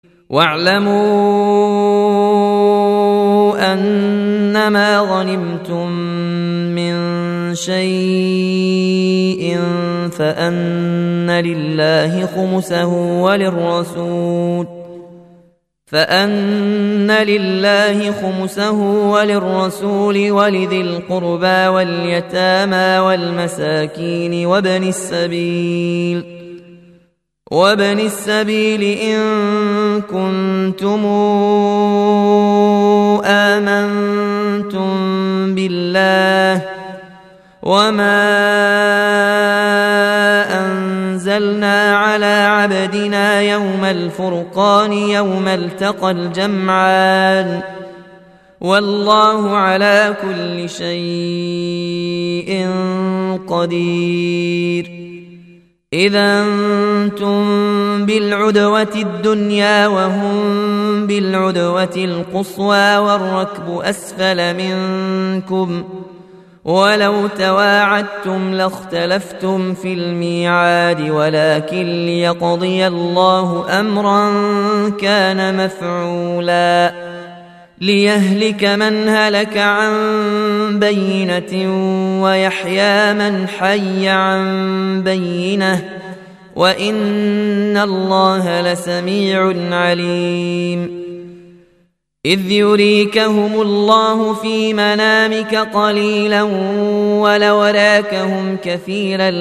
واعلموا أنما غنمتم من شيء فأن لله خمسه وللرسول ولذي القربى واليتامى والمساكين وابن السبيل إن كنتم آمنتم بالله وما أنزلنا على عبدنا يوم الفرقان يوم التقى الجمعان والله على كل شيء قدير. إذا أنتم بالعدوة الدنيا وهم بالعدوة القصوى والركب أسفل منكم ولو تواعدتم لاختلفتم في الميعاد ولكن ليقضي الله أمرا كان مفعولا ليهلك من هلك عن بينة ويحيى من حي عن بينة وإن الله لسميع عليم. إذ يريكهم الله في منامك قليلا ولو راكهم كثيرا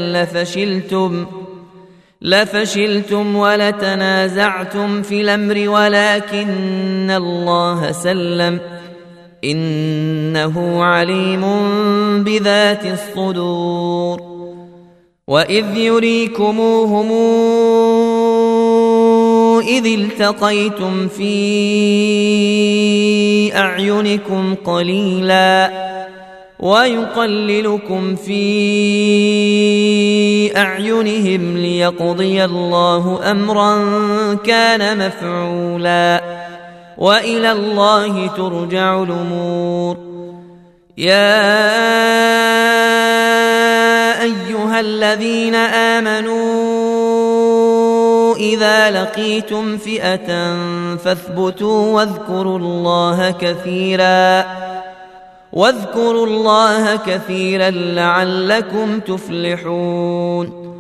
لفشلتم ولتنازعتم في الأمر ولكن الله سلم إنه عليم بذات الصدور. وإذ يريكموهم إذ التقيتم في أعينكم قليلا ويقللكم في أعينهم ليقضي الله أمرا كان مفعولا وإلى الله ترجع الأمور. يا أيها الذين آمنوا إذا لقيتم فئة فاثبتوا واذكروا الله كثيرا لعلكم تفلحون.